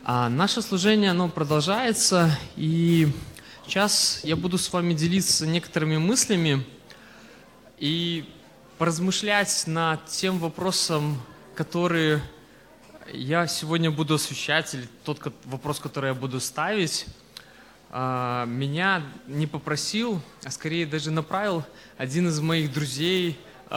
Наше служение, оно продолжается, и сейчас я буду с вами делиться некоторыми мыслями и поразмышлять над тем вопросом, который я сегодня буду освещать, или тот вопрос, который я буду ставить. Меня не попросил, а скорее даже направил один из моих друзей,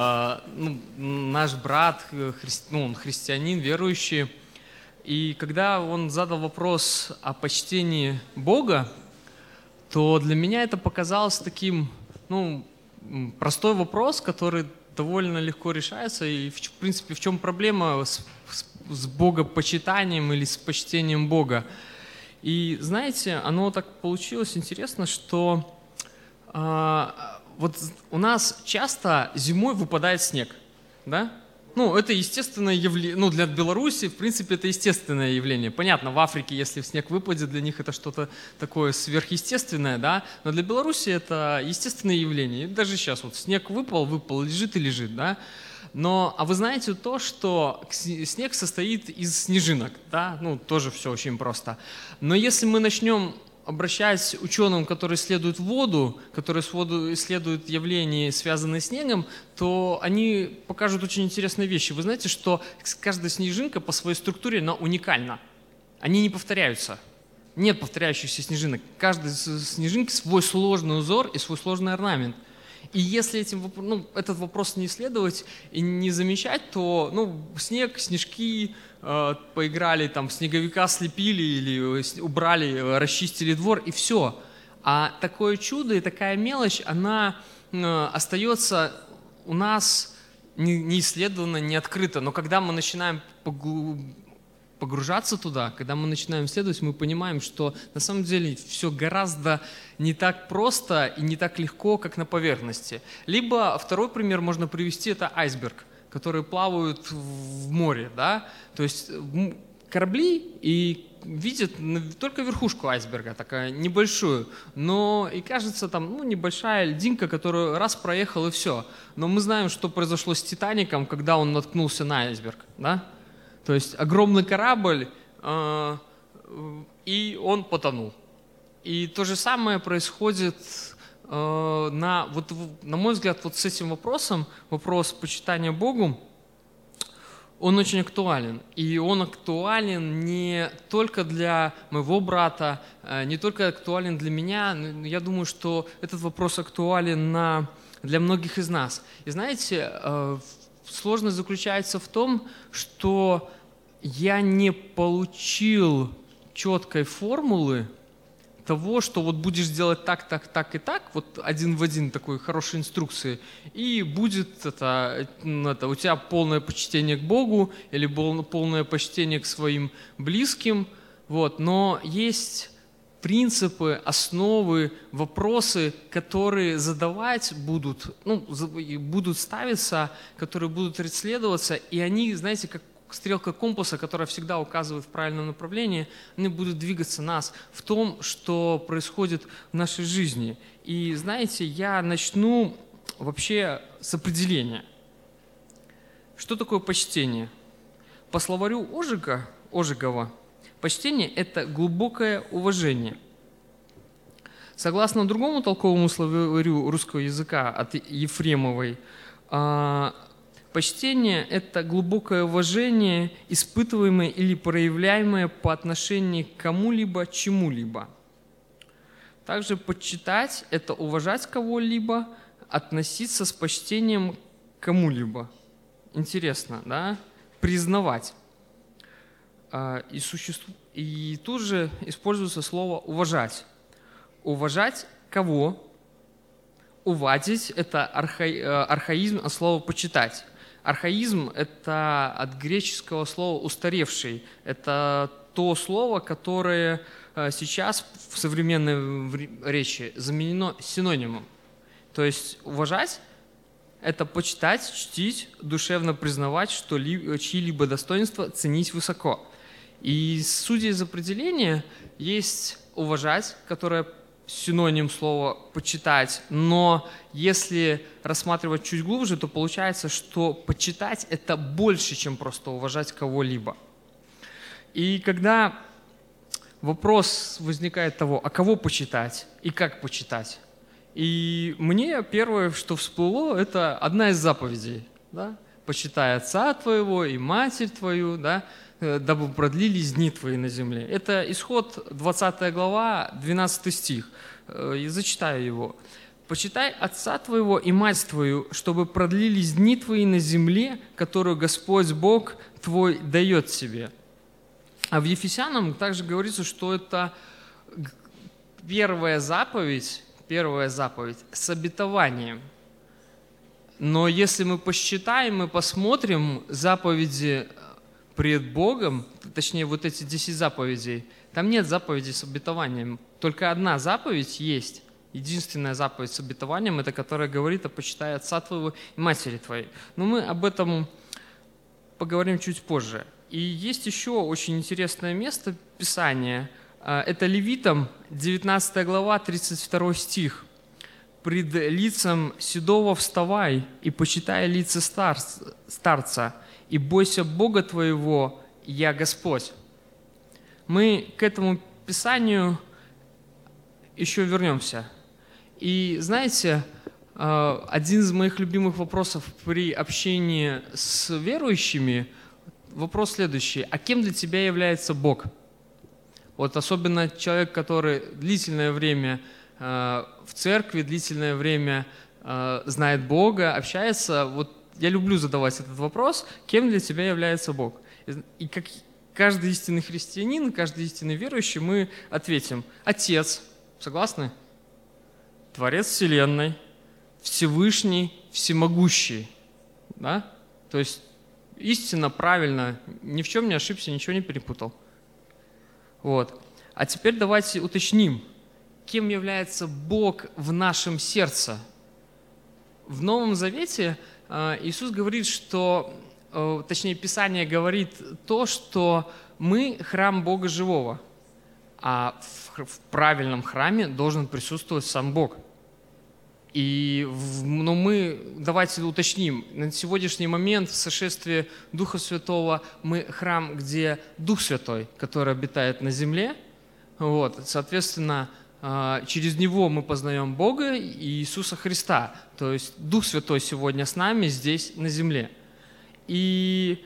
наш брат, он христианин, верующий. И когда он задал вопрос о почтении Бога, то для меня это показалось таким, простой вопрос, который довольно легко решается. И, в принципе, в чем проблема с богопочитанием или с почтением Бога? И, знаете, оно так получилось интересно, что вот у нас часто зимой выпадает снег, да? Это естественное явление, для Беларуси, в принципе, это естественное явление. Понятно, в Африке, если снег выпадет, для них это что-то такое сверхъестественное, да, но для Беларуси это естественное явление. И даже сейчас вот снег выпал, лежит и лежит, да. А вы знаете то, что снег состоит из снежинок, да, тоже все очень просто. Но если мы начнем обращаясь к ученым, которые исследуют воду, которые исследуют явления, связанные с снегом, то они покажут очень интересные вещи. Вы знаете, что каждая снежинка по своей структуре, она уникальна. Они не повторяются. Нет повторяющихся снежинок. Каждой снежинке свой сложный узор и свой сложный орнамент. И если этот вопрос не исследовать и не замечать, то снег, снежки, поиграли, там, снеговика слепили или убрали, расчистили двор, и все. А такое чудо и такая мелочь, она остается у нас не исследована, не открыта. Но когда мы начинаем погружаться туда, когда мы начинаем исследовать, мы понимаем, что на самом деле все гораздо не так просто и не так легко, как на поверхности. Либо второй пример можно привести, это айсберг, которые плавают в море, да, то есть корабли и видят только верхушку айсберга, такая небольшую, но и кажется там, небольшая льдинка, которую раз проехал и все. Но мы знаем, что произошло с Титаником, когда он наткнулся на айсберг, да, то есть огромный корабль, и он потонул. И то же самое происходит на мой взгляд, вот с этим вопросом, вопрос почитания Богу, он очень актуален. И он актуален не только для моего брата, не только актуален для меня, но я думаю, что этот вопрос актуален для многих из нас. И знаете, сложность заключается в том, что я не получил четкой формулы того, что вот будешь делать так, так, так и так, вот один в один такой хорошей инструкции, и будет у тебя полное почтение к Богу или полное почтение к своим близким. Но есть принципы, основы, вопросы, которые задавать будут ставиться, которые будут исследоваться, и они, знаете, как стрелка компаса, которая всегда указывает в правильном направлении, они будут двигаться нас в том, что происходит в нашей жизни. И знаете, я начну вообще с определения. Что такое почтение? По словарю Ожегова, почтение – это глубокое уважение. Согласно другому толковому словарю русского языка от Ефремовой, почтение – это глубокое уважение, испытываемое или проявляемое по отношению к кому-либо, чему-либо. Также почитать – это уважать кого-либо, относиться с почтением к кому-либо. Интересно, да? Признавать. И тут же используется слово «уважать». Уважать кого? Увадить – это архаизм от слова «почитать». Архаизм – это от греческого слова «устаревший». Это то слово, которое сейчас в современной речи заменено синонимом. То есть уважать – это почитать, чтить, душевно признавать чьи-либо достоинства, ценить высоко. И судя из определения, есть уважать, которое синоним слова «почитать», но если рассматривать чуть глубже, то получается, что почитать – это больше, чем просто уважать кого-либо. И когда вопрос возникает того, а кого почитать и как почитать. И мне первое, что всплыло, это одна из заповедей. Да? «Почитай отца твоего и матерь твою, да? Дабы продлились дни твои на земле». Это Исход, 20 глава, 12 стих. Я зачитаю его. «Почитай отца твоего и мать твою, чтобы продлились дни твои на земле, которую Господь Бог твой дает тебе». А в Ефесянам также говорится, что это первая заповедь с обетованием. Но если мы посчитаем, мы посмотрим заповеди пред Богом, точнее вот эти 10 заповедей, там нет заповедей с обетованием. Только одна заповедь есть. Единственная заповедь с обетованием, это которая говорит о «почитай отца твоего и матери твоей». Но мы об этом поговорим чуть позже. И есть еще очень интересное место Писания. Это Левитам, 19 глава, 32 стих. «Пред лицем седого вставай и почитай лица старца, и бойся Бога твоего, я Господь». Мы к этому Писанию еще вернемся. И знаете, один из моих любимых вопросов при общении с верующими, вопрос следующий. А кем для тебя является Бог? Вот особенно человек, который длительное время в церкви, длительное время знает Бога, общается. Вот я люблю задавать этот вопрос. Кем для тебя является Бог? И как каждый истинный христианин, каждый истинный верующий, мы ответим: Отец. Согласны? Творец Вселенной, Всевышний, Всемогущий. Да? То есть истинно, правильно, ни в чем не ошибся, ничего не перепутал. Вот. А теперь давайте уточним, кем является Бог в нашем сердце. В Новом Завете Иисус говорит, что, точнее, Писание говорит то, что мы храм Бога живого, а в правильном храме должен присутствовать сам Бог. Но давайте уточним, на сегодняшний момент в сошествии Духа Святого мы храм, где Дух Святой, который обитает на земле. Вот, соответственно, через Него мы познаем Бога и Иисуса Христа. То есть Дух Святой сегодня с нами здесь, на земле. И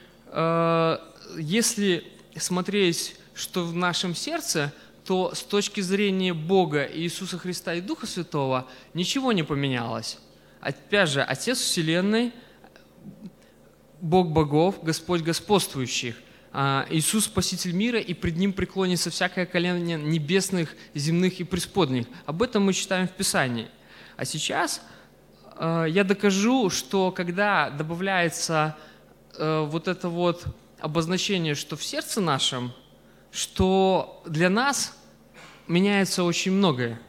если смотреть, что в нашем сердце, то с точки зрения Бога, Иисуса Христа и Духа Святого ничего не поменялось. Опять же, Отец Вселенной, Бог богов, Господь господствующих, Иисус Спаситель мира, и пред Ним преклонится всякое колено небесных, земных и преисподних. Об этом мы читаем в Писании. А сейчас я докажу, что когда добавляется вот это вот обозначение, что в сердце нашем, что для нас меняется очень многое.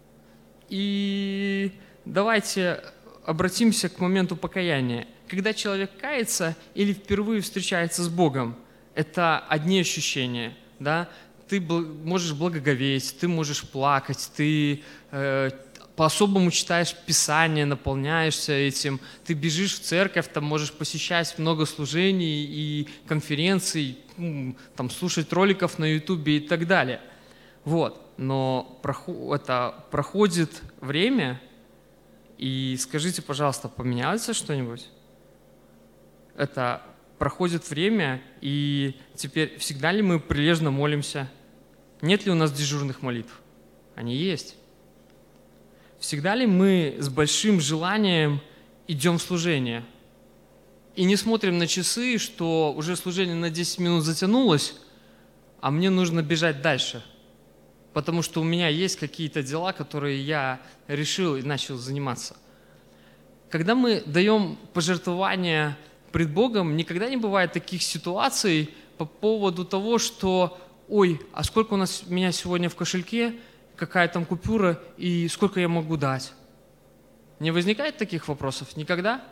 И давайте обратимся к моменту покаяния. Когда человек кается или впервые встречается с Богом, это одни ощущения. Да? Ты можешь благоговеть, ты можешь плакать, ты по-особому читаешь Писание, наполняешься этим, ты бежишь в церковь, там можешь посещать много служений и конференций, там, слушать роликов на Ютубе и так далее. Вот. Но проходит время, и скажите, пожалуйста, поменялось что-нибудь? Это проходит время, и теперь всегда ли мы прилежно молимся? Нет ли у нас дежурных молитв? Они есть. Всегда ли мы с большим желанием идем в служение? И не смотрим на часы, что уже служение на 10 минут затянулось, а мне нужно бежать дальше, потому что у меня есть какие-то дела, которые я решил и начал заниматься. Когда мы даем пожертвования пред Богом, никогда не бывает таких ситуаций по поводу того, что «Ой, а сколько у меня сегодня в кошельке, какая там купюра и сколько я могу дать?» Не возникает таких вопросов никогда?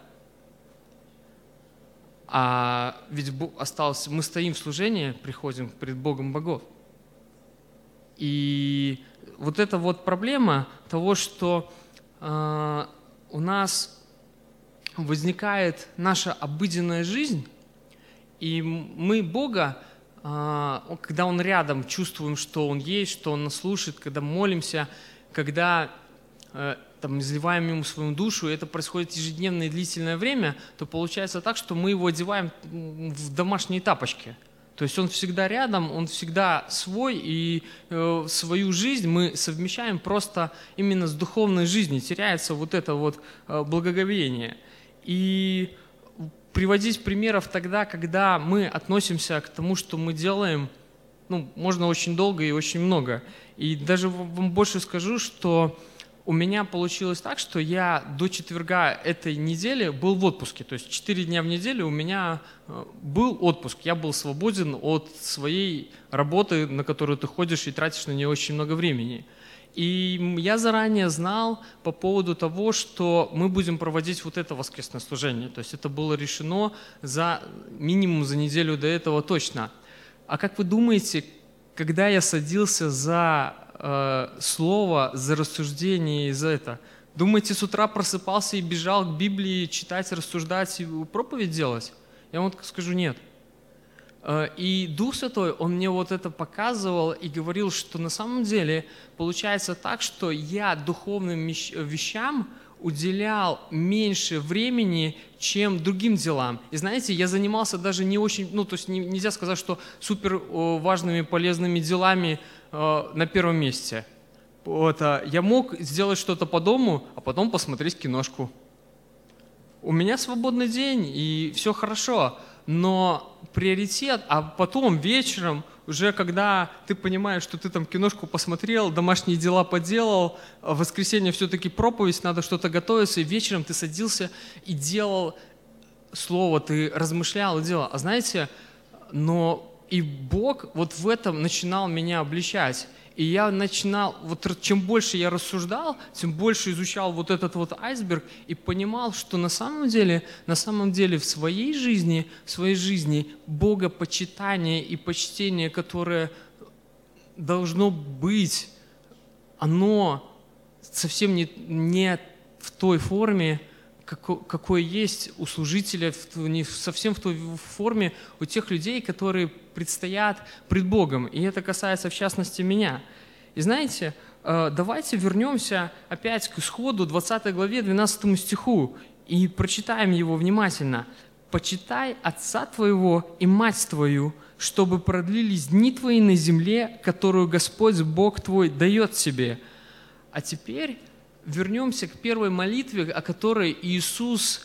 А ведь мы стоим в служении, приходим пред Богом богов. И вот эта вот проблема того, что у нас возникает наша обыденная жизнь, и мы Бога когда Он рядом, чувствуем, что Он есть, что Он нас слушает, когда молимся, когда там, изливаем Ему свою душу, и это происходит ежедневное и длительное время, то получается так, что мы Его одеваем в домашние тапочки. То есть Он всегда рядом, Он всегда свой, и свою жизнь мы совмещаем просто именно с духовной жизнью. Теряется вот это вот благоговение. И приводить примеров тогда, когда мы относимся к тому, что мы делаем, можно очень долго и очень много. И даже вам больше скажу, что у меня получилось так, что я до четверга этой недели был в отпуске. То есть 4 дня в неделю у меня был отпуск. Я был свободен от своей работы, на которую ты ходишь и тратишь на нее очень много времени. И я заранее знал по поводу того, что мы будем проводить вот это воскресное служение. То есть это было решено минимум за неделю до этого точно. А как вы думаете, когда я садился за слово, за рассуждение и за это, думаете, с утра просыпался и бежал к Библии читать, рассуждать и проповедь делать? Я вам скажу, нет. И Дух Святой, Он мне вот это показывал и говорил, что на самом деле получается так, что я духовным вещам уделял меньше времени, чем другим делам. И знаете, я занимался даже не очень, то есть нельзя сказать, что супер важными, полезными делами на первом месте. Я мог сделать что-то по дому, а потом посмотреть киношку. У меня свободный день, и все хорошо. Но приоритет, а потом вечером, уже когда ты понимаешь, что ты там киношку посмотрел, домашние дела поделал, в воскресенье все-таки проповедь, надо что-то готовиться, и вечером ты садился и делал слово, ты размышлял и делал. А знаете, но и Бог вот в этом начинал меня обличать. И я начинал, чем больше я рассуждал, тем больше изучал вот этот вот айсберг и понимал, что на самом деле в своей жизни богопочитание и почтение, которое должно быть, оно совсем не в той форме, какой есть у служителя, не совсем в той форме у тех людей, которые предстоят пред Богом. И это касается, в частности, меня. И знаете, давайте вернемся опять к Исходу, 20 главе, 12 стиху, и прочитаем его внимательно. «Почитай отца твоего и мать твою, чтобы продлились дни твои на земле, которую Господь Бог твой дает тебе». А теперь вернемся к первой молитве, которой Иисус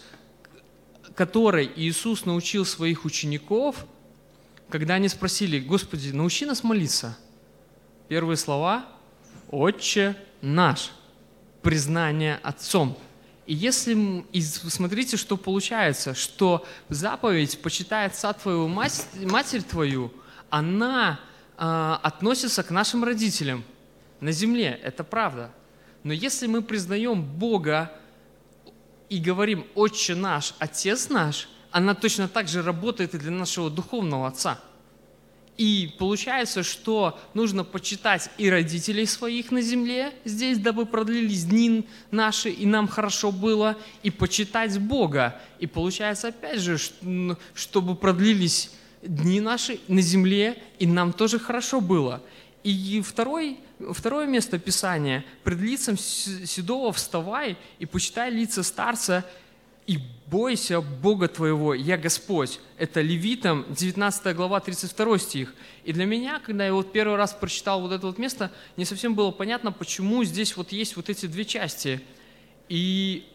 научил своих учеников, когда они спросили: «Господи, научи нас молиться». Первые слова: «Отче наш», признание Отцом. И смотрите, что получается, что заповедь «почитай отца твоего, матерь твою», она относится к нашим родителям на земле, это правда. Но если мы признаем Бога и говорим «Отче наш, Отец наш», она точно так же работает и для нашего духовного Отца. И получается, что нужно почитать и родителей своих на земле здесь, дабы продлились дни наши, и нам хорошо было, и почитать Бога. И получается, опять же, чтобы продлились дни наши на земле, и нам тоже хорошо было. И второе место Писания: «Пред лицем седого вставай и почитай лица старца, и бойся Бога твоего, я Господь». Это Левитам, 19 глава, 32 стих. И для меня, когда я первый раз прочитал вот это место, не совсем было понятно, почему здесь есть эти две части. И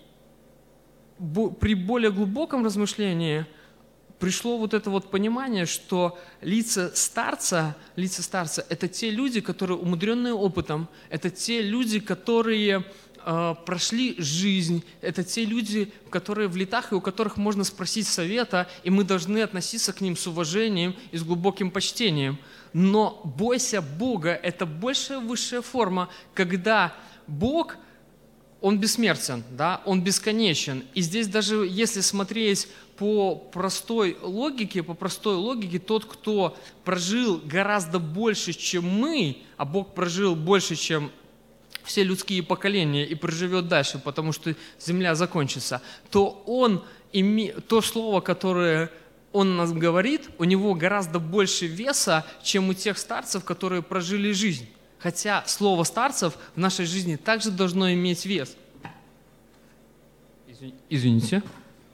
при более глубоком размышлении пришло это понимание, что лица старца – это те люди, которые умудренные опытом, это те люди, которые прошли жизнь, это те люди, которые в летах и у которых можно спросить совета, и мы должны относиться к ним с уважением и с глубоким почтением. Но бойся Бога – это большая, высшая форма, когда Бог, Он бессмертен, да? Он бесконечен. И здесь даже если смотреть по простой логике, тот, кто прожил гораздо больше, чем мы, а Бог прожил больше, чем все людские поколения и проживет дальше, потому что земля закончится, то то слово, которое он нас говорит, у него гораздо больше веса, чем у тех старцев, которые прожили жизнь. Хотя слово старцев в нашей жизни также должно иметь вес. Извините.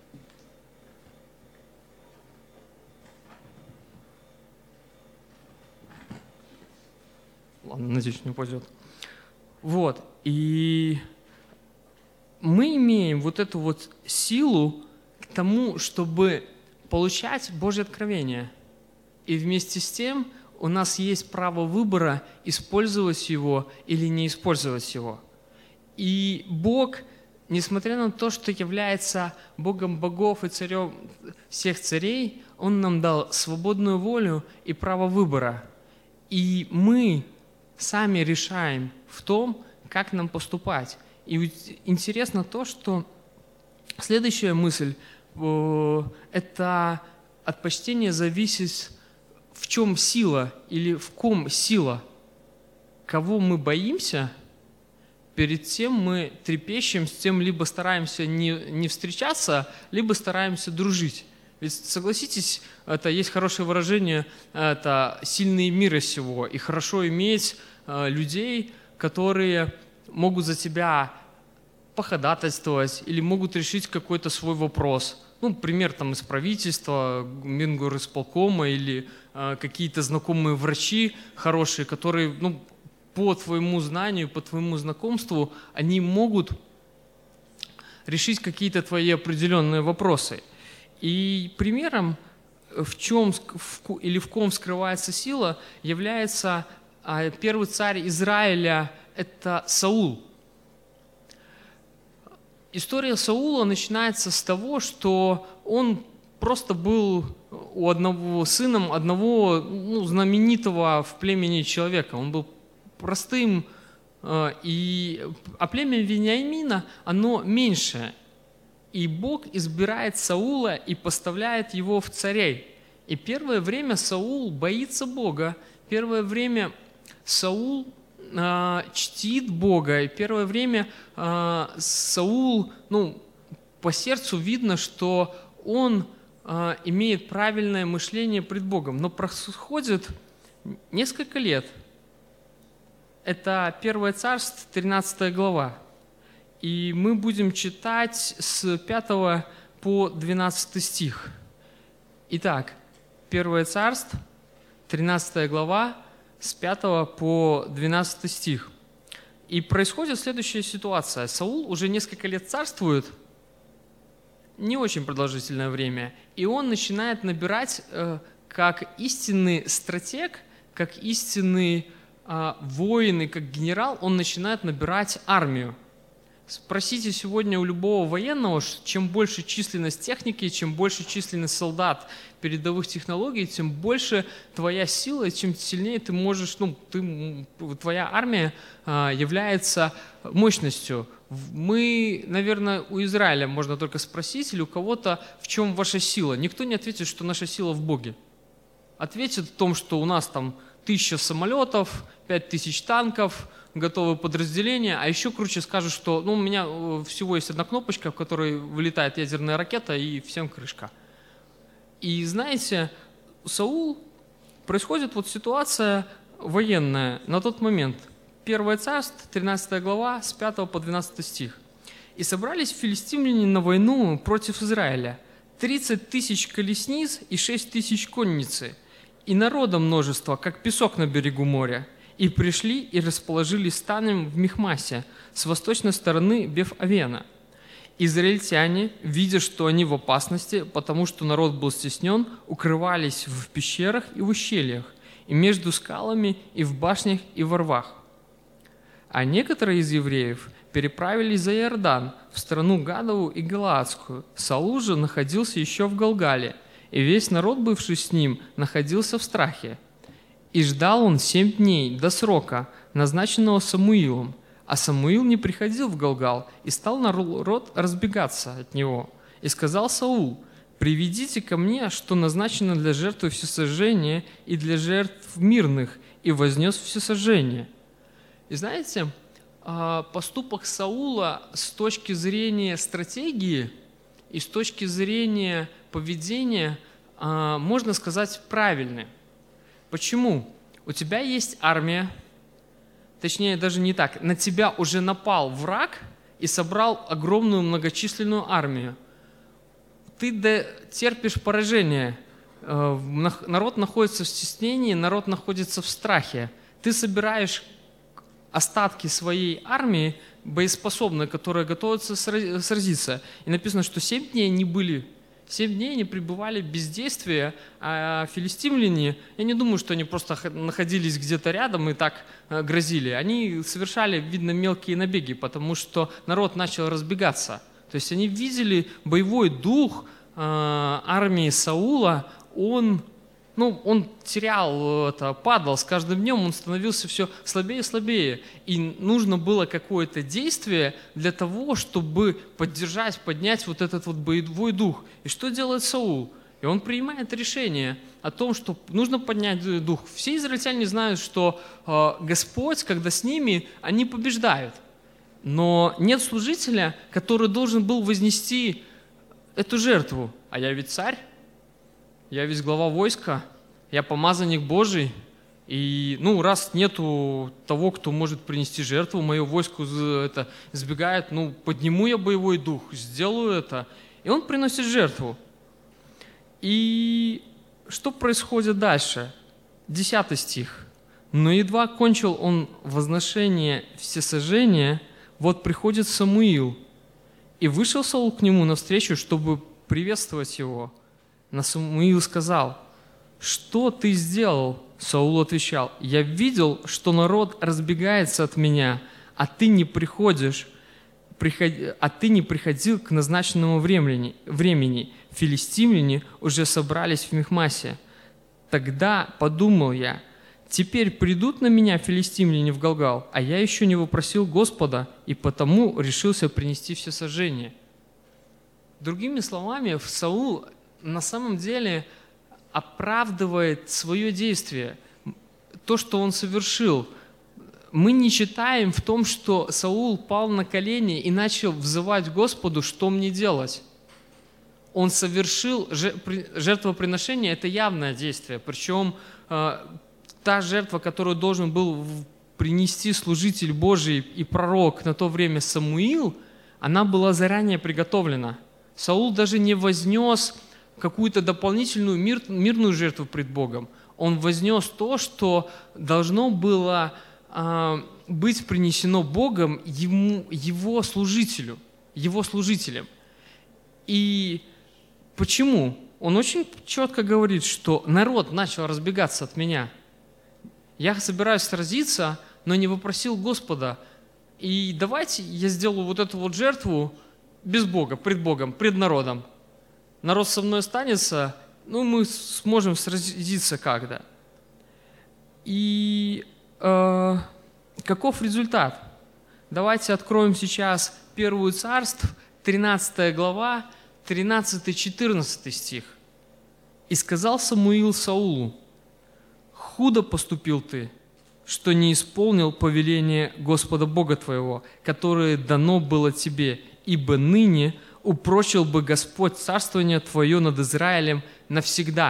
Ладно, надеюсь, не упадет. Вот. И мы имеем вот эту вот силу к тому, чтобы получать Божье откровение. И вместе с тем у нас есть право выбора, использовать его или не использовать его. И Бог, несмотря на то, что является Богом богов и царем всех царей, Он нам дал свободную волю и право выбора. И мы сами решаем в том, как нам поступать. И интересно то, что следующая мысль – это от почтения зависит, в чем сила или в ком сила. Кого мы боимся, перед тем мы трепещем, с тем либо стараемся не встречаться, либо стараемся дружить. Ведь согласитесь, это есть хорошее выражение, это сильные мира сего, и хорошо иметь людей, которые могут за тебя походатайствовать или могут решить какой-то свой вопрос. Ну, пример там из правительства, Мингорисполкома или какие-то знакомые врачи хорошие, которые, ну, по твоему знанию, по твоему знакомству, они могут решить какие-то твои определенные вопросы. И примером, в чем или в ком скрывается сила, является первый царь Израиля – это Саул. История Саула начинается с того, что он просто был сыном одного знаменитого в племени человека. Он был простым, а племя Вениамина, оно меньшее. И Бог избирает Саула и поставляет его в царей. И первое время Саул боится Бога, первое время Саул чтит Бога, и первое время Саул, по сердцу видно, что он имеет правильное мышление пред Богом. Но происходит несколько лет. Это 1 Царств, 13 глава. И мы будем читать с 5 по 12 стих. Итак, 1 Царств, 13 глава, с 5 по 12 стих. И происходит следующая ситуация. Саул уже несколько лет царствует, не очень продолжительное время, и он начинает набирать, как истинный стратег, как истинный воин и как генерал, он начинает набирать армию. Спросите сегодня у любого военного, чем больше численность техники, чем больше численность солдат, передовых технологий, тем больше твоя сила, и чем сильнее ты можешь, твоя армия является мощностью. Мы, наверное, у Израиля можно только спросить, или у кого-то, в чем ваша сила. Никто не ответит, что наша сила в Боге. Ответит в том, что у нас там 1000 самолетов, 5000 танков, готовые подразделения, а еще круче скажут, что у меня всего есть одна кнопочка, в которой вылетает ядерная ракета, и всем крышка. И знаете, Саул, происходит ситуация военная на тот момент. 1 Царств, 13 глава, с 5 по 12 стих. «И собрались филистимляне на войну против Израиля, 30 000 колесниц и 6 000 конницы, и народа множество, как песок на берегу моря. И пришли и расположились станом в Михмасе, с восточной стороны Беф-Авена. Израильтяне, видя, что они в опасности, потому что народ был стеснен, укрывались в пещерах и в ущельях, и между скалами, и в башнях, и во рвах. А некоторые из евреев переправились за Иордан, в страну Гадову и Галаадскую. Саул же находился еще в Галгале, и весь народ, бывший с ним, находился в страхе. И ждал он 7 дней до срока, назначенного Самуилом. А Самуил не приходил в Галгал, и стал народ разбегаться от него. И сказал Саул: «Приведите ко мне, что назначено для жертвы всесожжения и для жертв мирных, и вознес всесожжение». И знаете, поступок Саула с точки зрения стратегии и с точки зрения поведения, можно сказать, правильны. Почему? У тебя есть армия, точнее даже не так, на тебя уже напал враг и собрал огромную многочисленную армию. Ты терпишь поражение, народ находится в стеснении, народ находится в страхе. Ты собираешь остатки своей армии, боеспособной, которая готовится сразиться. И написано, что 7 дней они пребывали в бездействии, а филистимляне, я не думаю, что они просто находились где-то рядом и так грозили. Они совершали, видно, мелкие набеги, потому что народ начал разбегаться. То есть они видели боевой дух армии Саула, он терял это, падал с каждым днем, он становился все слабее и слабее. И нужно было какое-то действие для того, чтобы поднять вот этот вот боевой дух. И что делает Саул? И он принимает решение о том, что нужно поднять дух. Все израильтяне знают, что Господь, когда с ними, они побеждают. Но нет служителя, который должен был вознести эту жертву. А я ведь царь. Я ведь глава войска, я помазанник Божий, и раз нету того, кто может принести жертву, мое войско сбегает, подниму я боевой дух, сделаю это. И он приносит жертву. И что происходит дальше? 10 стих. «Но едва кончил он возношение всесожжения, вот приходит Самуил, и вышел Саул к нему навстречу, чтобы приветствовать его. Но Самуил сказал: что ты сделал? Саул отвечал: я видел, что народ разбегается от меня, а ты не приходил к назначенному времени. Филистимляне уже собрались в Михмасе. Тогда подумал я: теперь придут на меня филистимляне в Галгал, а я еще не вопросил Господа, и потому решился принести всесожжение». Другими словами, Саул на самом деле оправдывает свое действие, то, что он совершил. Мы не читаем в том, что Саул пал на колени и начал взывать Господу, что мне делать. Он совершил жертвоприношение, это явное действие, причем та жертва, которую должен был принести служитель Божий и пророк на то время Самуил, она была заранее приготовлена. Саул даже не вознес какую-то дополнительную мирную жертву пред Богом. Он вознес то, что должно было быть принесено Богом его служителям. И почему? Он очень четко говорит, что народ начал разбегаться от меня. Я собираюсь сразиться, но не вопросил Господа. И давайте я сделаю вот эту вот жертву без Бога, пред Богом, пред народом. Народ со мной останется, мы сможем сразиться как-то. И каков результат? Давайте откроем сейчас 1 Царств, 13 глава, 13-14 стих. «И сказал Самуил Саулу: худо поступил ты, что не исполнил повеление Господа Бога твоего, которое дано было тебе, ибо ныне упрочил бы Господь царствование твое над Израилем навсегда».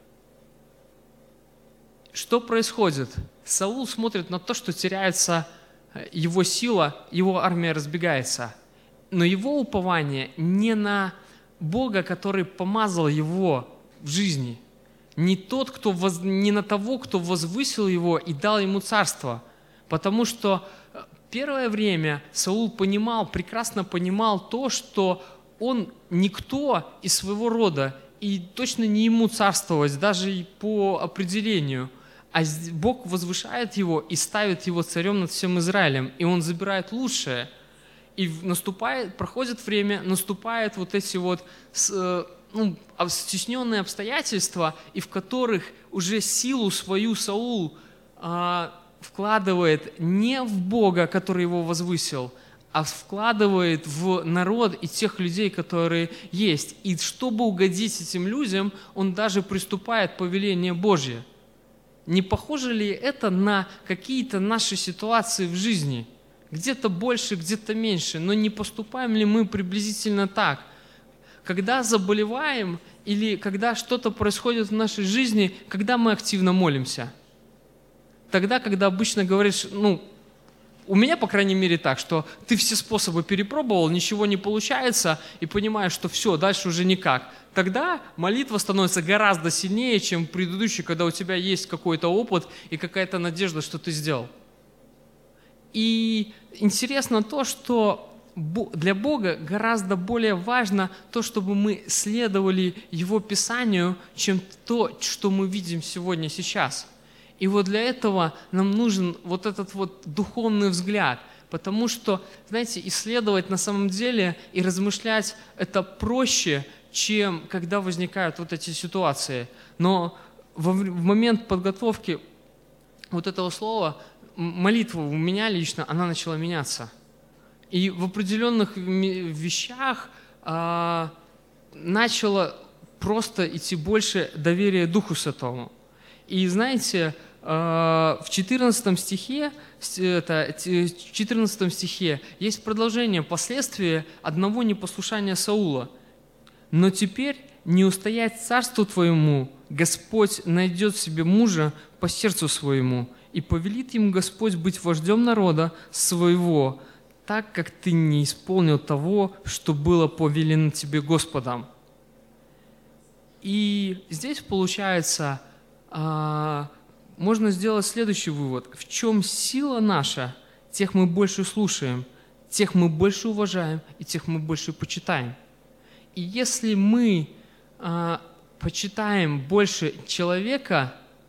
Что происходит? Саул смотрит на то, что теряется его сила, его армия разбегается. Но его упование не на Бога, который помазал его в жизни, не на того, кто возвысил его и дал ему царство. Потому что первое время Саул прекрасно понимал то, что он никто из своего рода, и точно не ему царствовать, даже и по определению. А Бог возвышает его и ставит его царем над всем Израилем, и он забирает лучшее. И проходит время, наступают вот эти вот стесненные обстоятельства, и в которых уже силу свою Саул вкладывает не в Бога, который его возвысил, а вкладывает в народ и тех людей, которые есть. И чтобы угодить этим людям, он даже приступает к повелению Божье. Не похоже ли это на какие-то наши ситуации в жизни? Где-то больше, где-то меньше. Но не поступаем ли мы приблизительно так? когда заболеваем или когда что-то происходит в нашей жизни, когда мы активно молимся? Тогда, когда обычно говоришь, у меня, по крайней мере, так, что ты все способы перепробовал, ничего не получается, и понимаешь, что все, дальше уже никак. Тогда молитва становится гораздо сильнее, чем предыдущий, когда у тебя есть какой-то опыт и какая-то надежда, что ты сделал. И интересно то, что для Бога гораздо более важно то, чтобы мы следовали Его Писанию, чем то, что мы видим сегодня, сейчас. И вот для этого нам нужен вот этот вот духовный взгляд, потому что, знаете, исследовать на самом деле и размышлять это проще, чем когда возникают вот эти ситуации. Но в момент подготовки вот этого слова, молитва у меня лично, она начала меняться. И в определенных вещах начало просто идти больше доверия Духу Святому. И знаете, в 14 стихе есть продолжение последствия одного непослушания Саула. «Но теперь не устоять царству твоему, Господь найдет себе мужа по сердцу своему, и повелит ему Господь быть вождем народа своего, так как ты не исполнил того, что было повелено тебе Господом». И здесь получается, можно сделать следующий вывод. В чем сила наша, тех мы больше слушаем, тех мы больше уважаем и тех мы больше почитаем. И если мы почитаем больше человека,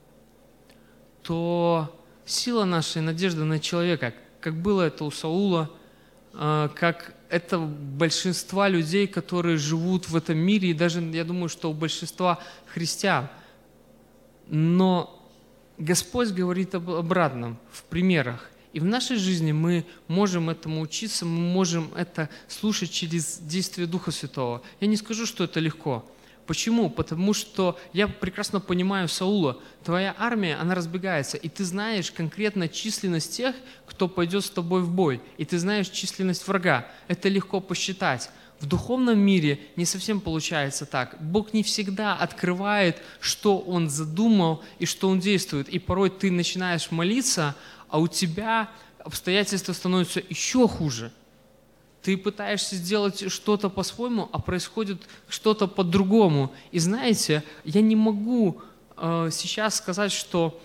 то сила наша и надежда на человека, как было это у Саула, как это большинства людей, которые живут в этом мире, и даже, я думаю, что у большинства христиан. Но Господь говорит об обратном, в примерах. И в нашей жизни мы можем этому учиться, мы можем это слушать через действие Духа Святого. Я не скажу, что это легко. Почему? Потому что я прекрасно понимаю Саула. Твоя армия, она разбегается, и ты знаешь конкретно численность тех, кто пойдет с тобой в бой, и ты знаешь численность врага. Это легко посчитать. В духовном мире не совсем получается так. Бог не всегда открывает, что Он задумал и что Он действует. И порой ты начинаешь молиться, а у тебя обстоятельства становятся еще хуже. Ты пытаешься сделать что-то по-своему, а происходит что-то по-другому. И знаете, я не могу сейчас сказать, что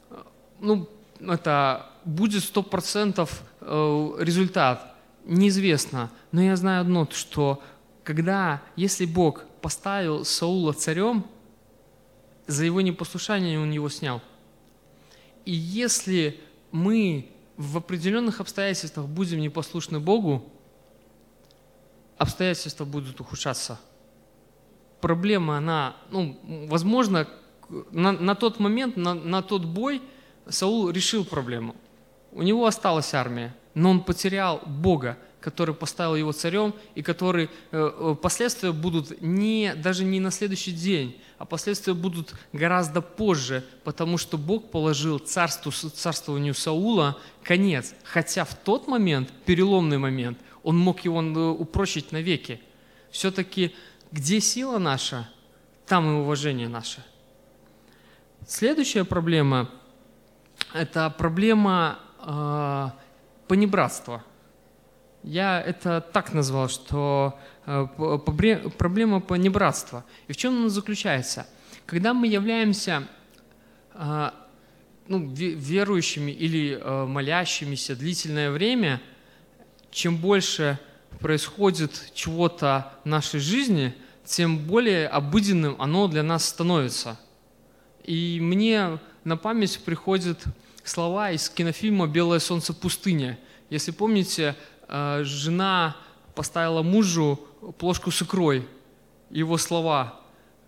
это будет 100% результат. Неизвестно. Но я знаю одно, что если Бог поставил Саула царем, за его непослушание Он его снял. И если мы в определенных обстоятельствах будем непослушны Богу, обстоятельства будут ухудшаться. Проблема, она, возможно, на тот момент, на тот бой Саул решил проблему. У него осталась армия, но он потерял Бога, который поставил его царем, и который последствия будут даже не на следующий день, а последствия будут гораздо позже, потому что Бог положил царствованию Саула конец. Хотя в тот момент, переломный момент, Он мог его упрочить навеки. Все-таки где сила наша, там и уважение наше. Следующая проблема – это проблема понебратства. Я это так назвал, что проблема понебратства. И в чем она заключается? Когда мы являемся верующими или молящимися длительное время, чем больше происходит чего-то в нашей жизни, тем более обыденным оно для нас становится. И мне на память приходят слова из кинофильма «Белое солнце пустыни». Если помните, жена поставила мужу плошку с икрой. Его слова: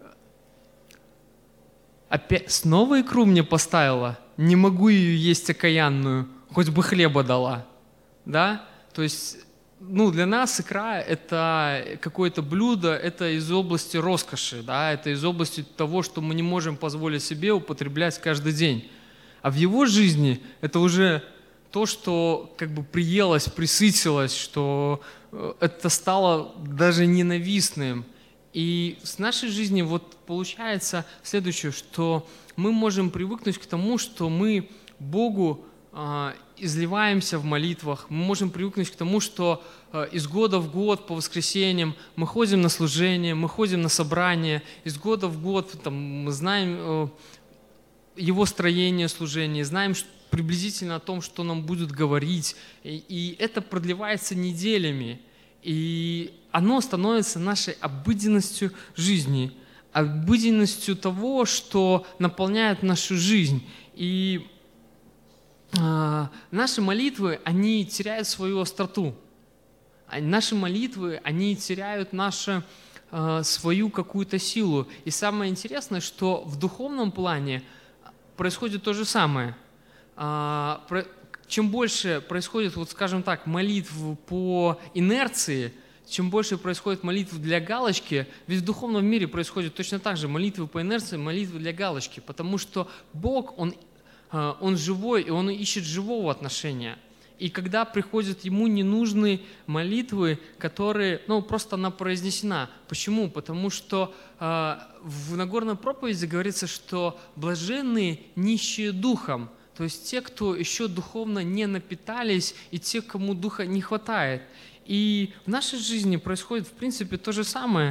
«Опять снова икру мне поставила? Не могу ее есть окаянную, хоть бы хлеба дала». Да? То есть, для нас икра – это какое-то блюдо, это из области роскоши, да? Это из области того, что мы не можем позволить себе употреблять каждый день. А в его жизни это уже то, что приелось, присытилось, что это стало даже ненавистным. И с нашей жизни вот получается следующее, что мы можем привыкнуть к тому, что мы Богу изливаемся в молитвах, мы можем привыкнуть к тому, что из года в год по воскресеньям мы ходим на служение, мы ходим на собрания, из года в год там, мы знаем Его строение служения, знаем приблизительно о том, что нам будут говорить, и это продлевается неделями, и оно становится нашей обыденностью жизни, обыденностью того, что наполняет нашу жизнь. И наши молитвы, они теряют свою остроту. Наши молитвы, они теряют свою какую-то силу. И самое интересное, что в духовном плане происходит то же самое. Чем больше происходит, вот скажем так, молитв по инерции, чем больше происходит молитв для галочки, ведь в духовном мире происходит точно так же молитвы по инерции, молитвы для галочки, потому что Бог, Он живой, и Он ищет живого отношения. И когда приходят Ему ненужные молитвы, которые, просто она произнесена. Почему? Потому что в Нагорной проповеди говорится, что блаженные нищие духом, то есть те, кто еще духовно не напитались, и те, кому духа не хватает. И в нашей жизни происходит, в принципе, то же самое.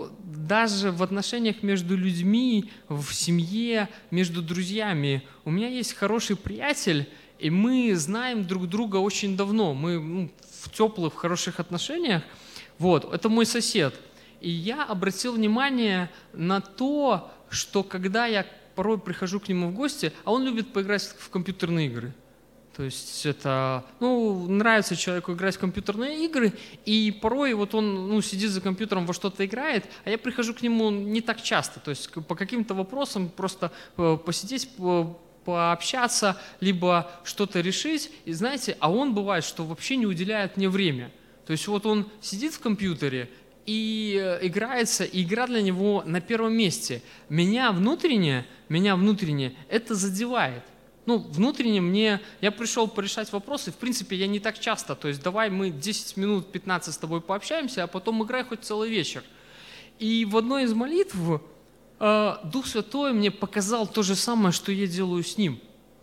Даже в отношениях между людьми, в семье, между друзьями. У меня есть хороший приятель, и мы знаем друг друга очень давно. Мы в теплых, в хороших отношениях. Вот, это мой сосед. И я обратил внимание на то, что когда я порой прихожу к нему в гости, а он любит поиграть в компьютерные игры. То есть это, нравится человеку играть в компьютерные игры, и порой вот он сидит за компьютером, во что-то играет, а я прихожу к нему не так часто. То есть по каким-то вопросам просто посидеть, пообщаться, либо что-то решить. И знаете, а он бывает, что вообще не уделяет мне время. То есть вот он сидит в компьютере и играется, и игра для него на первом месте. Меня внутренне это задевает. Внутренне я пришел порешать вопросы, в принципе, я не так часто, то есть давай мы 10 минут, 15 с тобой пообщаемся, а потом играй хоть целый вечер. И в одной из молитв Дух Святой мне показал то же самое, что я делаю с Ним,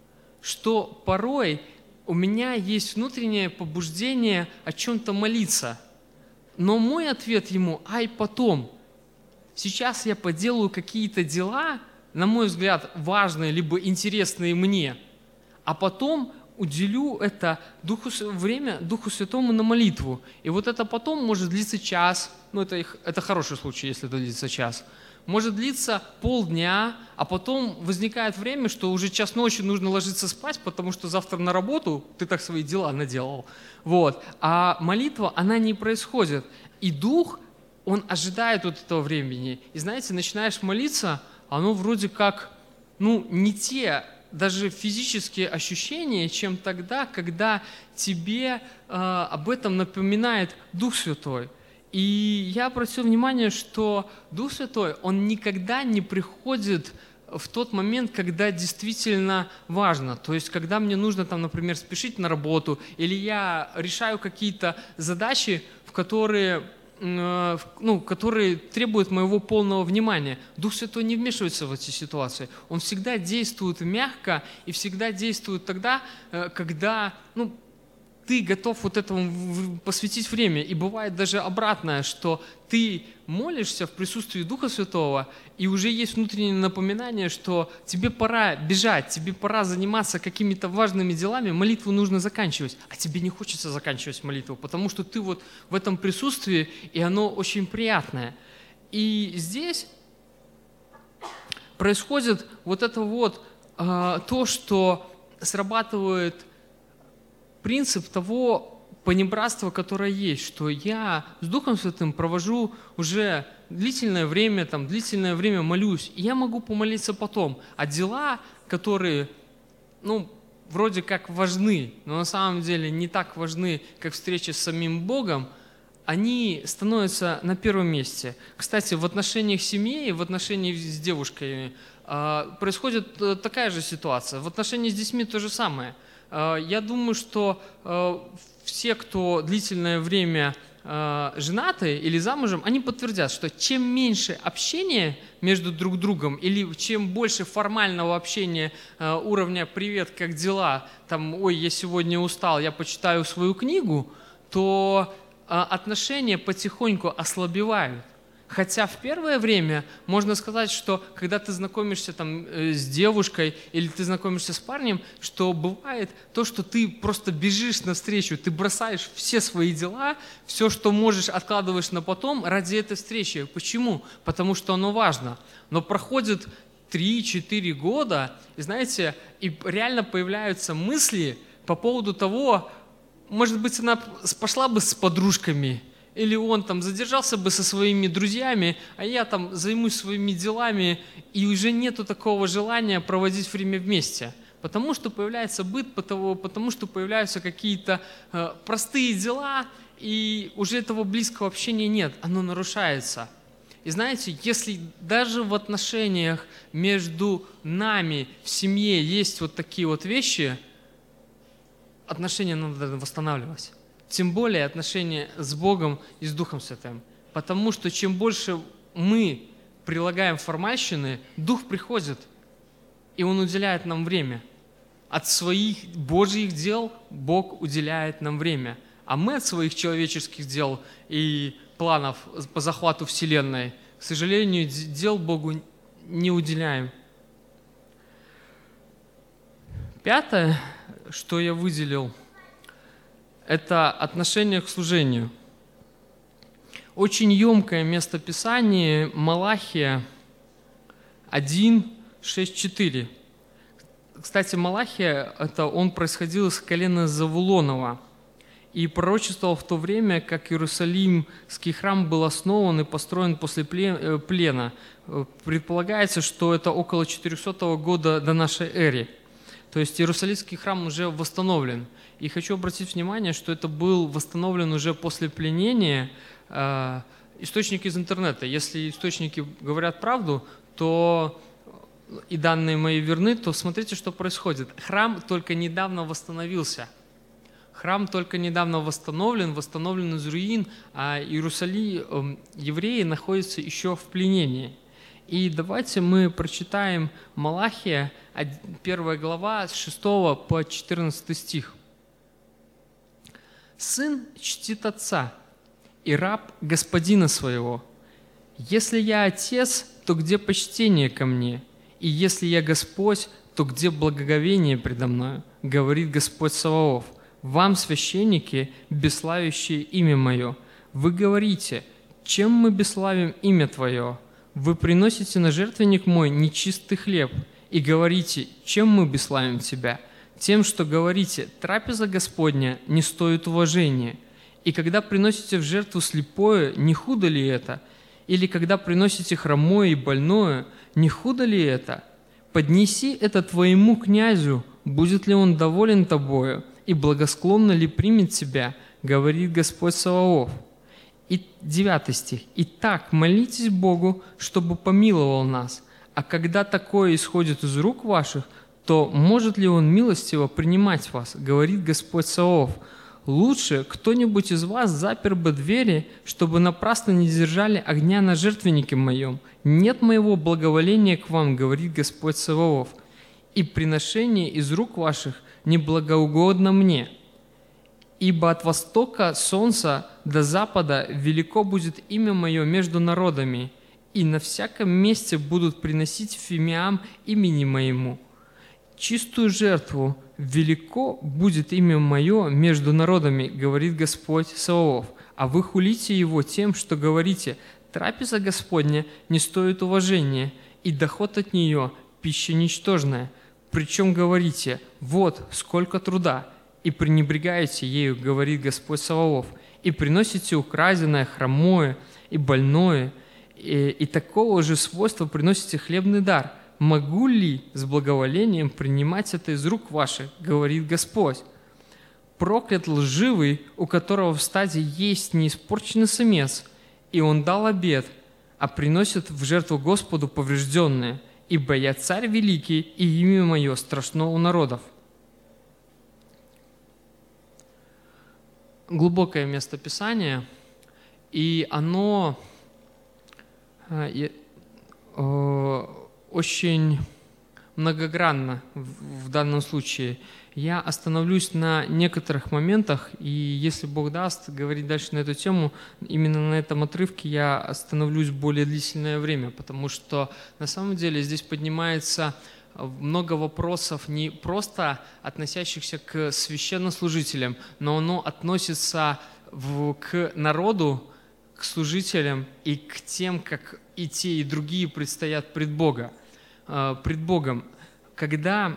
что порой у меня есть внутреннее побуждение о чем-то молиться, но мой ответ Ему: ай, потом, сейчас я поделаю какие-то дела, на мой взгляд, важные либо интересные мне, а потом уделю это время Духу Святому на молитву. И вот это потом может длиться час, это хороший случай, если это длится час, может длиться полдня, а потом возникает время, что уже час ночи нужно ложиться спать, потому что завтра на работу ты так свои дела наделал. Вот. А молитва, она не происходит. И Дух, Он ожидает вот этого времени. И знаете, начинаешь молиться, оно вроде как, не те даже физические ощущения, чем тогда, когда тебе об этом напоминает Дух Святой. И я обратил внимание, что Дух Святой, Он никогда не приходит в тот момент, когда действительно важно. То есть, когда мне нужно, например, спешить на работу, или я решаю какие-то задачи, которые требуют моего полного внимания. Дух Святой не вмешивается в эти ситуации. Он всегда действует мягко и всегда действует тогда, когда ты готов вот этому посвятить время. И бывает даже обратное, что ты молишься в присутствии Духа Святого, и уже есть внутреннее напоминание, что тебе пора бежать, тебе пора заниматься какими-то важными делами, молитву нужно заканчивать. А тебе не хочется заканчивать молитву, потому что ты вот в этом присутствии, и оно очень приятное. И здесь происходит вот это то, что срабатывает принцип того понебратства, которое есть, что я с Духом Святым провожу уже длительное время молюсь, и я могу помолиться потом. А дела, которые, вроде как важны, но на самом деле не так важны, как встреча с самим Богом, они становятся на первом месте. Кстати, в отношениях семьи, в отношениях с девушками происходит такая же ситуация. В отношениях с детьми то же самое. Я думаю, что все, кто длительное время женаты или замужем, они подтвердят, что чем меньше общения между друг другом или чем больше формального общения уровня «привет, как дела?», там «ой, я сегодня устал, я почитаю свою книгу», то отношения потихоньку ослабевают. Хотя в первое время можно сказать, что когда ты знакомишься там с девушкой или ты знакомишься с парнем, что бывает то, что ты просто бежишь навстречу, ты бросаешь все свои дела, все, что можешь, откладываешь на потом ради этой встречи. Почему? Потому что оно важно. Но проходит 3-4 года, и знаете, и реально появляются мысли по поводу того, может быть, она пошла бы с подружками, или он там задержался бы со своими друзьями, а я там займусь своими делами, и уже нету такого желания проводить время вместе. Потому что появляется быт, потому что появляются какие-то простые дела, и уже этого близкого общения нет, оно нарушается. И знаете, если даже в отношениях между нами в семье есть вот такие вот вещи, отношения надо восстанавливать. Тем более отношения с Богом и с Духом Святым. Потому что чем больше мы прилагаем формальщины, Дух приходит, и Он уделяет нам время. От своих Божьих дел Бог уделяет нам время. А мы от своих человеческих дел и планов по захвату Вселенной, к сожалению, дел Богу не уделяем. Пятое, что я выделил, это отношение к служению. Очень емкое местописание Малахия 1, 6, 4. Кстати, Малахия, он происходил из колена Завулонова и пророчествовал в то время, как Иерусалимский храм был основан и построен после плена. Предполагается, что это около 400 года до нашей эры. То есть Иерусалимский храм уже восстановлен. И хочу обратить внимание, что это был восстановлен уже после пленения. Источники из интернета. Если источники говорят правду, то и данные мои верны, то смотрите, что происходит. Храм только недавно восстановился. Храм только недавно восстановлен из руин, а евреи находятся еще в пленении. И давайте мы прочитаем Малахия, 1 глава, с 6 по 14 стих. «Сын чтит отца, и раб господина своего. Если я отец, то где почтение ко мне? И если я Господь, то где благоговение предо мною? Говорит Господь Саваоф. Вам, священники, бесславящие имя Мое. Вы говорите, чем мы бесславим имя Твое? Вы приносите на жертвенник мой нечистый хлеб и говорите, чем мы бесславим Тебя? Тем, что говорите, трапеза Господня не стоит уважения. И когда приносите в жертву слепое, не худо ли это? Или когда приносите хромое и больное, не худо ли это? Поднеси это твоему князю, будет ли он доволен тобою, и благосклонно ли примет тебя, говорит Господь Саваоф». И 9 стих. «Итак, молитесь Богу, чтобы помиловал нас, а когда такое исходит из рук ваших, то может ли Он милостиво принимать вас, говорит Господь Саваоф. Лучше кто-нибудь из вас запер бы двери, чтобы напрасно не держали огня на жертвеннике моем. Нет моего благоволения к вам, говорит Господь Саваоф, и приношение из рук ваших неблагоугодно мне. Ибо от востока солнца до запада велико будет имя мое между народами, и на всяком месте будут приносить фимиам имени моему. Чистую жертву велико будет имя мое между народами, говорит Господь Саваоф, а вы хулите его тем, что говорите, трапеза Господня не стоит уважения, и доход от нее – пища ничтожная. Причем говорите, вот сколько труда, и пренебрегаете ею, говорит Господь Саваоф, и приносите украденное, хромое и больное, и такого же свойства приносите хлебный дар. Могу ли с благоволением принимать это из рук ваших, говорит Господь? Проклят лживый, у которого в стаде есть неиспорченный самец, и он дал обет, а приносит в жертву Господу поврежденное, ибо я царь великий, и имя мое страшно у народов». Глубокое место Писания. и оно очень многогранно в данном случае. Я остановлюсь на некоторых моментах, и если Бог даст говорить дальше на эту тему, именно на этом отрывке я остановлюсь более длительное время, потому что на самом деле здесь поднимается много вопросов, не просто относящихся к священнослужителям, но оно относится к народу, к служителям и к тем, как и те, и другие предстоят пред Богом. Когда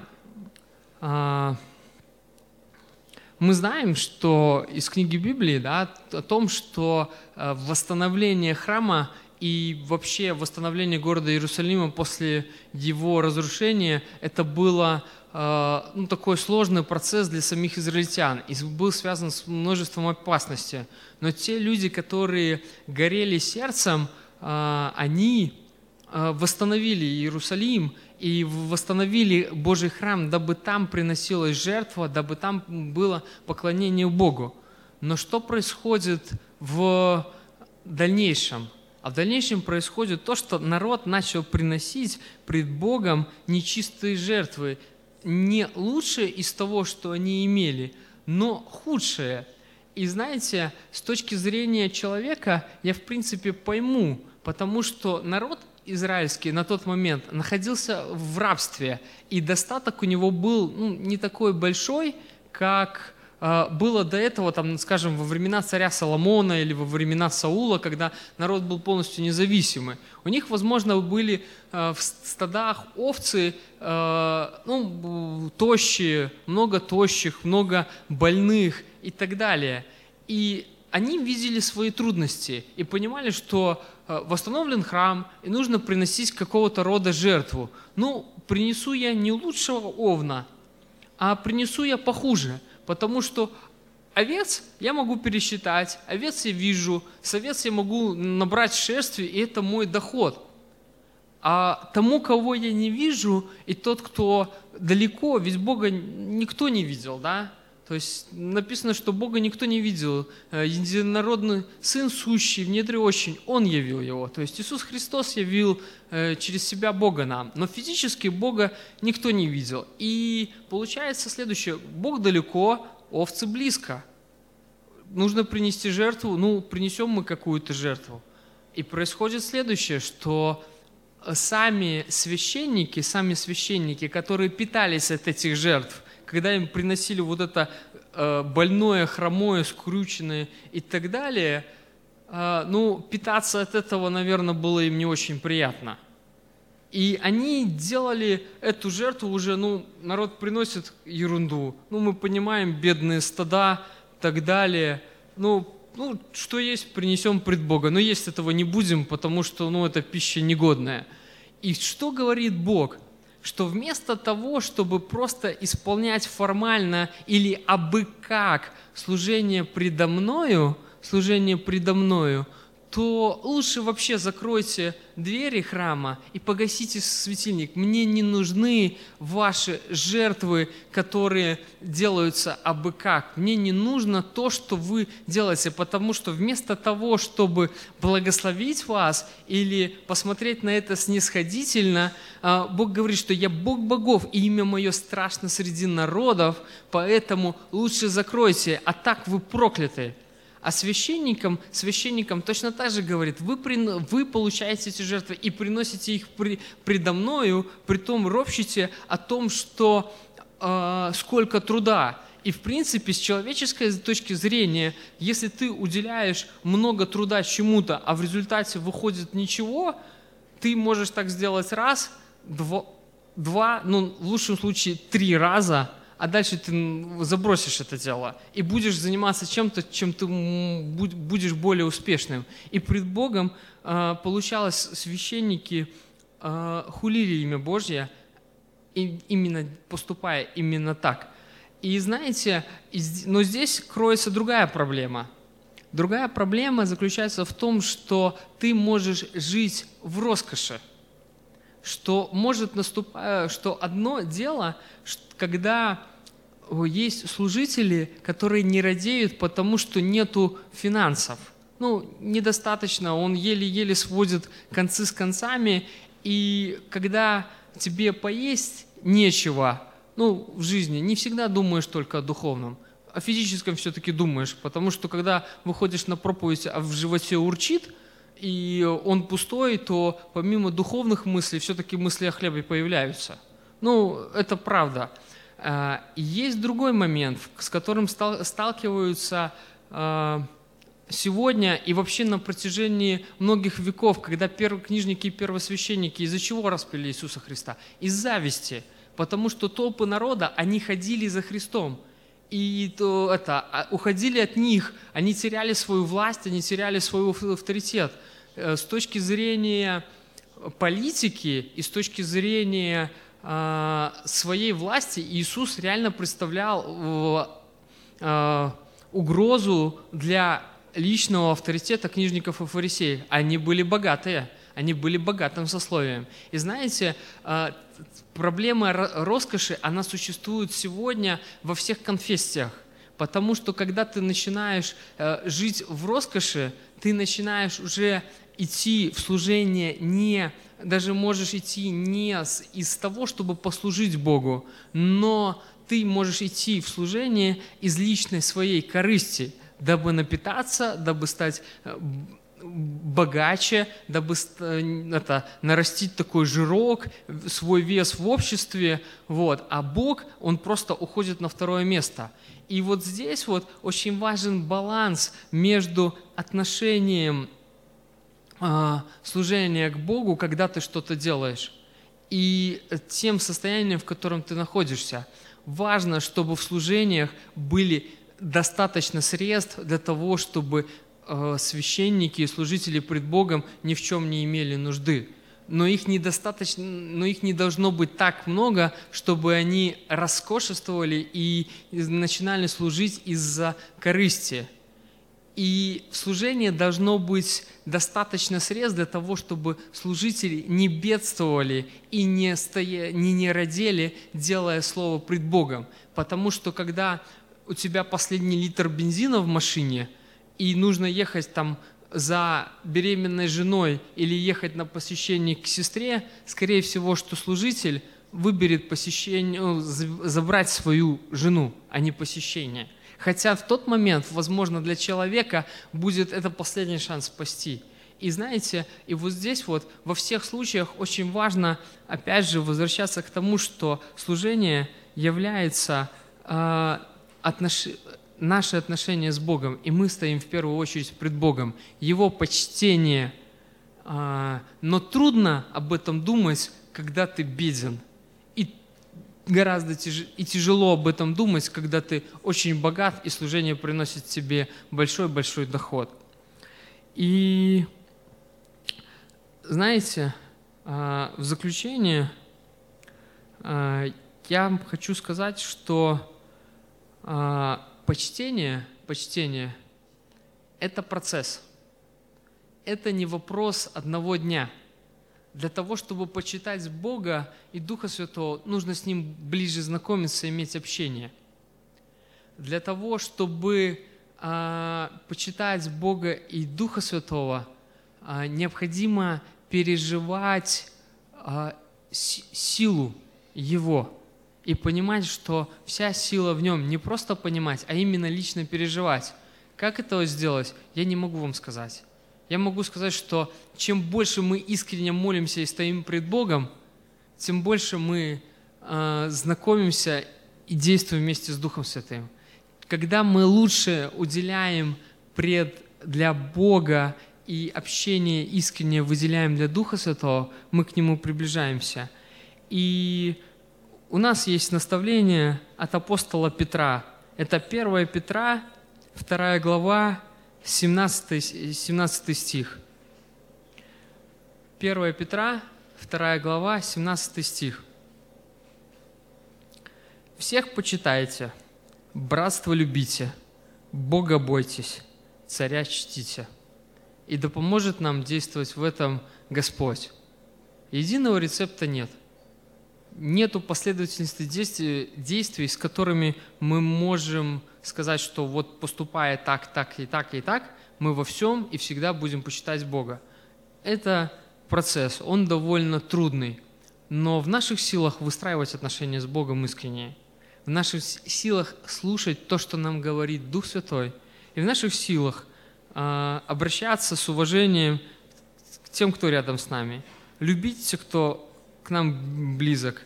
мы знаем, что из книги Библии, да, о том, что восстановление храма и вообще восстановление города Иерусалима после его разрушения, это было такой сложный процесс для самих израильтян и был связан с множеством опасностей. Но те люди, которые горели сердцем, они восстановили Иерусалим и восстановили Божий храм, дабы там приносилась жертва, дабы там было поклонение Богу. Но что происходит в дальнейшем? А в дальнейшем происходит то, что народ начал приносить пред Богом нечистые жертвы, не лучшее из того, что они имели, но худшее. И знаете, с точки зрения человека я в принципе пойму, потому что народ израильский на тот момент находился в рабстве, и достаток у него был не такой большой, как было до этого, скажем, во времена царя Соломона или во времена Саула, когда народ был полностью независимый. У них, возможно, были в стадах овцы тощие, много тощих, много больных и так далее. И они видели свои трудности и понимали, что восстановлен храм, и нужно приносить какого-то рода жертву. Принесу я не лучшего овна, а принесу я похуже, потому что овец я могу пересчитать, овец я вижу, с овец я могу набрать шерсти, и это мой доход. А тому, кого я не вижу, и тот, кто далеко, ведь Бога никто не видел, да? То есть написано, что Бога никто не видел. Единородный Сын сущий в недре очень, Он явил Его. То есть Иисус Христос явил через себя Бога нам. Но физически Бога никто не видел. И получается следующее. Бог далеко, овцы близко. Нужно принести жертву, принесем мы какую-то жертву. И происходит следующее, что сами священники, которые питались от этих жертв, когда им приносили вот это больное, хромое, скрюченное и так далее, питаться от этого, наверное, было им не очень приятно. И они делали эту жертву уже, народ приносит ерунду. Мы понимаем, бедные стада и так далее. Что есть, принесем пред Бога. Но есть этого не будем, потому что, это пища негодная. И что говорит Бог? Что вместо того, чтобы просто исполнять формально или абы как служение предо мною, то лучше вообще закройте двери храма и погасите светильник. Мне не нужны ваши жертвы, которые делаются абы как. Мне не нужно то, что вы делаете, потому что вместо того, чтобы благословить вас или посмотреть на это снисходительно, Бог говорит, что я Бог богов, и имя мое страшно среди народов, поэтому лучше закройте, а так вы прокляты. А священникам точно так же говорит, вы получаете эти жертвы и приносите их предо мною, притом ропщите о том, что сколько труда. И в принципе, с человеческой точки зрения, если ты уделяешь много труда чему-то, а в результате выходит ничего, ты можешь так сделать раз, два, в лучшем случае 3 раза, а дальше ты забросишь это дело и будешь заниматься чем-то, чем ты будешь более успешным. И пред Богом, получалось, священники хулили имя Божье, именно поступая именно так. И знаете, но здесь кроется другая проблема. Другая проблема заключается в том, что ты можешь жить в роскоши. Что может наступать, что одно дело, когда есть служители, которые не радеют, потому что нету финансов. недостаточно, он еле-еле сводит концы с концами, и когда тебе поесть нечего, в жизни не всегда думаешь только о духовном, о физическом все-таки думаешь, потому что когда выходишь на проповедь, а в животе урчит, и он пустой, то помимо духовных мыслей все-таки мысли о хлебе появляются. Это правда. Есть другой момент, с которым сталкиваются сегодня и вообще на протяжении многих веков, когда первокнижники и первосвященники из-за чего распяли Иисуса Христа? Из зависти, потому что толпы народа, они ходили за Христом. И уходили от них, они теряли свою власть, они теряли свой авторитет. С точки зрения политики и с точки зрения своей власти Иисус реально представлял угрозу для личного авторитета книжников и фарисеев. Они были богатые, они были богатым сословием. И знаете, проблема роскоши, она существует сегодня во всех конфессиях. Потому что когда ты начинаешь жить в роскоши, ты начинаешь уже идти в служение даже можешь идти не из того, чтобы послужить Богу, но ты можешь идти в служение из личной своей корысти, дабы напитаться, дабы стать богаче, дабы нарастить такой жирок, свой вес в обществе. А Бог, Он просто уходит на второе место. И вот здесь очень важен баланс между отношением служения к Богу, когда ты что-то делаешь, и тем состоянием, в котором ты находишься. Важно, чтобы в служениях были достаточно средств для того, чтобы священники и служители пред Богом ни в чем не имели нужды. Но их недостаточно, но их не должно быть так много, чтобы они роскошествовали и начинали служить из-за корысти. И в служении должно быть достаточно средств для того, чтобы служители не бедствовали и не родили, делая слово пред Богом. Потому что когда у тебя последний литр бензина в машине, и нужно ехать за беременной женой или ехать на посещение к сестре, скорее всего, что служитель выберет забрать свою жену, а не посещение. Хотя в тот момент, возможно, для человека будет это последний шанс спасти. И знаете, и вот здесь во всех случаях очень важно, опять же, возвращаться к тому, что служение является наше отношение с Богом, и мы стоим в первую очередь пред Богом, Его почтение. Но трудно об этом думать, когда ты беден. И гораздо тяжело об этом думать, когда ты очень богат, и служение приносит тебе большой-большой доход. И знаете, в заключение я хочу сказать, что почтение – это процесс. Это не вопрос одного дня. Для того, чтобы почитать Бога и Духа Святого, нужно с Ним ближе знакомиться, иметь общение. Для того, чтобы почитать Бога и Духа Святого, необходимо переживать силу Его и понимать, что вся сила в Нем. Не просто понимать, а именно лично переживать. Как это сделать, я не могу вам сказать. Я могу сказать, что чем больше мы искренне молимся и стоим пред Богом, тем больше мы знакомимся и действуем вместе с Духом Святым. Когда мы лучше уделяем для Бога и общение искренне выделяем для Духа Святого, мы к Нему приближаемся. И у нас есть наставление от апостола Петра. Это 1 Петра, 2 глава, 17 стих. 1 Петра, 2 глава, 17 стих. «Всех почитайте, братство любите, Бога бойтесь, царя чтите, и да поможет нам действовать в этом Господь». Единого рецепта нет. нету последовательности действий, с которыми мы можем сказать, что вот поступая так, так и так и так, мы во всем и всегда будем почитать Бога. Это процесс, он довольно трудный, но в наших силах выстраивать отношения с Богом искренние, в наших силах слушать то, что нам говорит Дух Святой, и в наших силах обращаться с уважением к тем, кто рядом с нами, любить тех, кто к нам близок,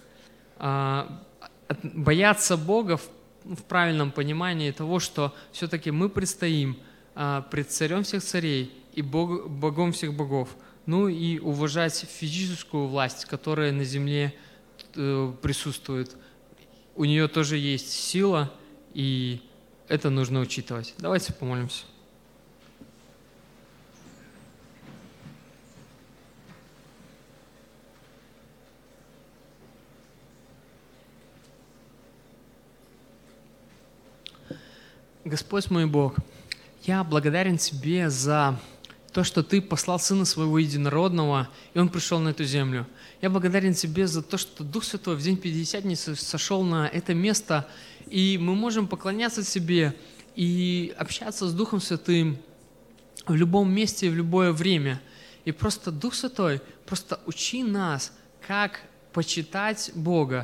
бояться Бога в правильном понимании того, что все-таки мы предстоим пред Царем всех царей и Богом всех богов, ну и уважать физическую власть, которая на земле присутствует. У нее тоже есть сила, и это нужно учитывать. Давайте помолимся. Господь мой Бог, я благодарен Тебе за то, что Ты послал Сына Своего Единородного, и Он пришел на эту землю. Я благодарен Тебе за то, что Дух Святой в день Пятидесятницы сошел на это место, и мы можем поклоняться Тебе и общаться с Духом Святым в любом месте и в любое время. И просто, Дух Святой, просто учи нас, как почитать Бога,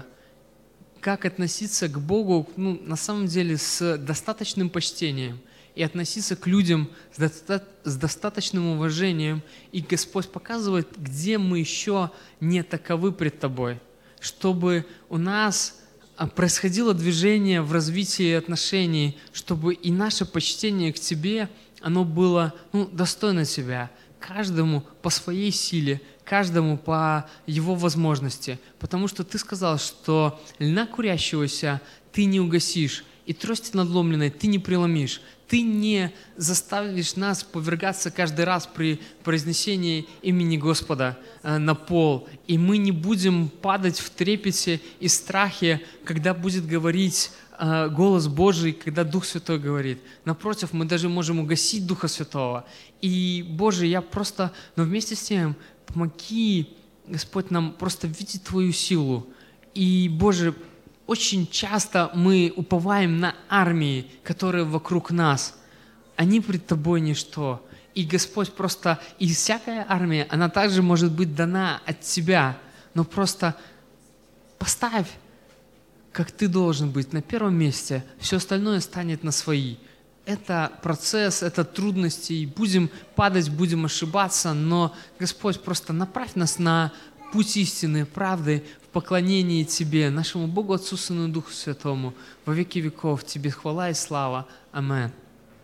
как относиться к Богу, на самом деле, с достаточным почтением и относиться к людям с достаточным уважением. И Господь показывает, где мы еще не таковы пред Тобой, чтобы у нас происходило движение в развитии отношений, чтобы и наше почтение к Тебе, оно было достойно Тебя, каждому по своей силе, каждому по его возможности. Потому что Ты сказал, что льна курящегося Ты не угасишь, и трости надломленной Ты не преломишь. Ты не заставишь нас повергаться каждый раз при произнесении имени Господа на пол, и мы не будем падать в трепете и страхе, когда будет говорить голос Божий, когда Дух Святой говорит. Напротив, мы даже можем угасить Духа Святого. И, Боже, но вместе с тем, помоги, Господь, нам просто видеть Твою силу. И, Боже, очень часто мы уповаем на армии, которые вокруг нас. Они пред Тобой ничто. И, Господь, и всякая армия, она также может быть дана от Тебя. Но просто поставь, как Ты должен быть, на первом месте. Все остальное станет на свои. Это процесс, это трудности. И будем падать, будем ошибаться. Но, Господь, просто направь нас на путь истины, правды, в поклонении Тебе, нашему Богу, Отцу, Сыну и Духу Святому, во веки веков. Тебе хвала и слава. Аминь.